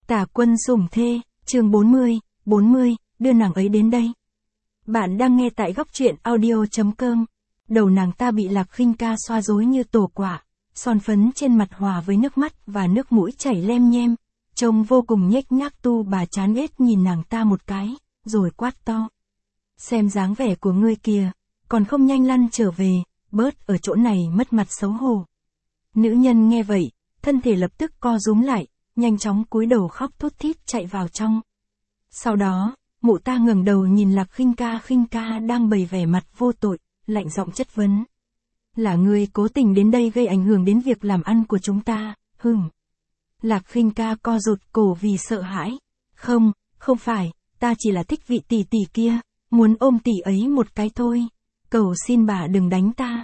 Tả Quân Sủng Thê, chương 40, đưa nàng ấy đến đây. Bạn đang nghe tại góc truyện audio.com. Đầu nàng ta bị Lạc Khinh Ca xoa rối như tổ quả, son phấn trên mặt hòa với nước mắt và nước mũi chảy lem nhem, trông vô cùng nhếch nhác. Tu Bà chán ghét nhìn nàng ta một cái, rồi quát to. Xem dáng vẻ của ngươi kìa, còn không nhanh lăn trở về, bớt ở chỗ này mất mặt xấu hổ. Nữ nhân nghe vậy, thân thể lập tức co rúm lại, nhanh chóng cúi đầu khóc thút thít chạy vào trong. Sau đó, mụ ta ngẩng đầu nhìn Lạc Khinh Ca đang bày vẻ mặt vô tội, lạnh giọng chất vấn. Là ngươi cố tình đến đây gây ảnh hưởng đến việc làm ăn của chúng ta, hừm. Lạc Khinh Ca co rụt cổ vì sợ hãi. Không phải, ta chỉ là thích vị tỷ tỷ kia, muốn ôm tỷ ấy một cái thôi. Cầu xin bà đừng đánh ta.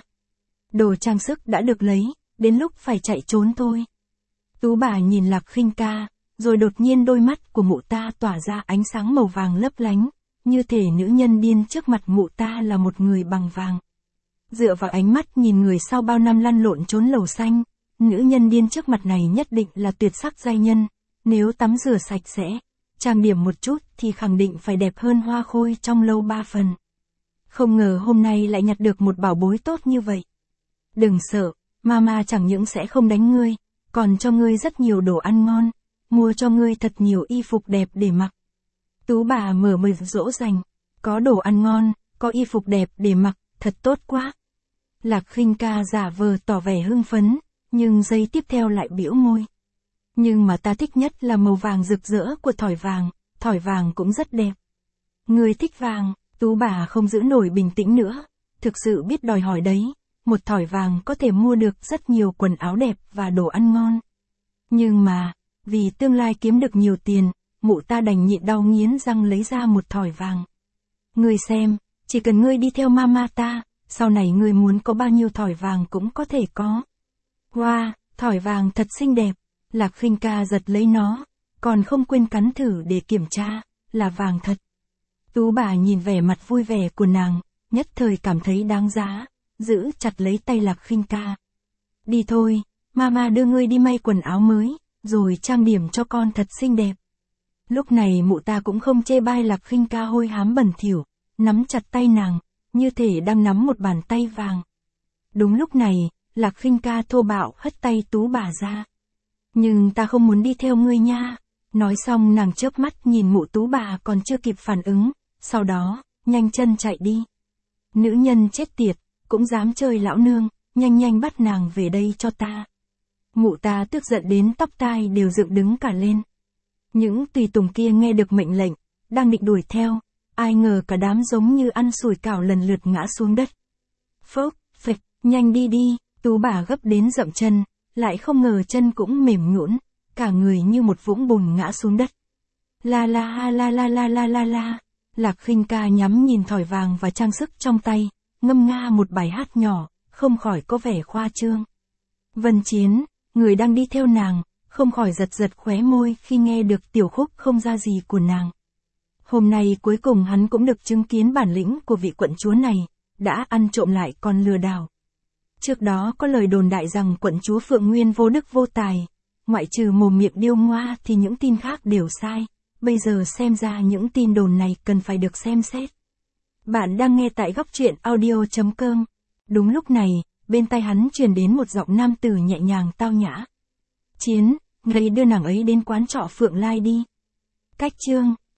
Đồ trang sức đã được lấy, đến lúc phải chạy trốn thôi. Tú Bà nhìn Lạc Khinh Ca, rồi đột nhiên đôi mắt của mụ ta tỏa ra ánh sáng màu vàng lấp lánh, như thể nữ nhân điên trước mặt mụ ta là một người bằng vàng. Dựa vào ánh mắt nhìn người sau bao năm lăn lộn trốn lầu xanh, nữ nhân điên trước mặt này nhất định là tuyệt sắc giai nhân, nếu tắm rửa sạch sẽ, trang điểm một chút thì khẳng định phải đẹp hơn Hoa Khôi trong lâu 3 phần. Không ngờ hôm nay lại nhặt được một bảo bối tốt như vậy. Đừng sợ, mama chẳng những sẽ không đánh ngươi, còn cho ngươi rất nhiều đồ ăn ngon, mua cho ngươi thật nhiều y phục đẹp để mặc. Tú Bà mở mực dỗ dành, có đồ ăn ngon, có y phục đẹp để mặc, thật tốt quá. Lạc Khinh Ca giả vờ tỏ vẻ hưng phấn, nhưng giây tiếp theo lại bĩu môi. Nhưng mà ta thích nhất là màu vàng rực rỡ của thỏi vàng cũng rất đẹp. Ngươi thích vàng, Tú Bà không giữ nổi bình tĩnh nữa, thực sự biết đòi hỏi đấy. Một thỏi vàng có thể mua được rất nhiều quần áo đẹp và đồ ăn ngon. Nhưng mà, vì tương lai kiếm được nhiều tiền, mụ ta đành nhịn đau nghiến răng lấy ra một thỏi vàng. Ngươi xem, chỉ cần ngươi đi theo mama ta, sau này ngươi muốn có bao nhiêu thỏi vàng cũng có thể có. Wow, thỏi vàng thật xinh đẹp. Lạc Khinh Ca giật lấy nó, còn không quên cắn thử để kiểm tra, là vàng thật. Tú Bà nhìn vẻ mặt vui vẻ của nàng, nhất thời cảm thấy đáng giá, giữ chặt lấy tay Lạc Khinh Ca. Đi thôi, mama đưa ngươi đi may quần áo mới, rồi trang điểm cho con thật xinh đẹp. Lúc này mụ ta cũng không chê bai Lạc Khinh Ca hôi hám bẩn thỉu, nắm chặt tay nàng, như thể đang nắm một bàn tay vàng. Đúng lúc này, Lạc Khinh Ca thô bạo hất tay Tú Bà ra. Nhưng ta không muốn đi theo ngươi nha. Nói xong nàng chớp mắt nhìn mụ Tú Bà còn chưa kịp phản ứng, sau đó, nhanh chân chạy đi. Nữ nhân chết tiệt, cũng dám chơi lão nương, nhanh bắt nàng về đây cho ta. Mụ ta tức giận đến tóc tai đều dựng đứng cả lên. Những tùy tùng kia nghe được mệnh lệnh, đang định đuổi theo, ai ngờ cả đám giống như ăn sủi cảo lần lượt ngã xuống đất. Phốc, phịch, nhanh đi đi, Tú Bà gấp đến dậm chân, lại không ngờ chân cũng mềm nhũn, cả người như một vũng bùn ngã xuống đất. La. Lạc Khinh Ca nhắm nhìn thỏi vàng và trang sức trong tay, ngâm nga một bài hát nhỏ, không khỏi có vẻ khoa trương. Vân Chiến, người đang đi theo nàng, không khỏi giật khóe môi khi nghe được tiểu khúc không ra gì của nàng. Hôm nay cuối cùng hắn cũng được chứng kiến bản lĩnh của vị quận chúa này, đã ăn trộm lại còn lừa đảo. Trước đó có lời đồn đại rằng quận chúa Phượng Nguyên vô đức vô tài, ngoại trừ mồm miệng điêu ngoa thì những tin khác đều sai, bây giờ xem ra những tin đồn này cần phải được xem xét. Bạn đang nghe tại góc truyện audio.com. Đúng lúc này, bên tai hắn truyền đến một giọng nam tử nhẹ nhàng tao nhã. Chiến, ngươi đưa nàng ấy đến quán trọ Phượng Lai đi. Cách chương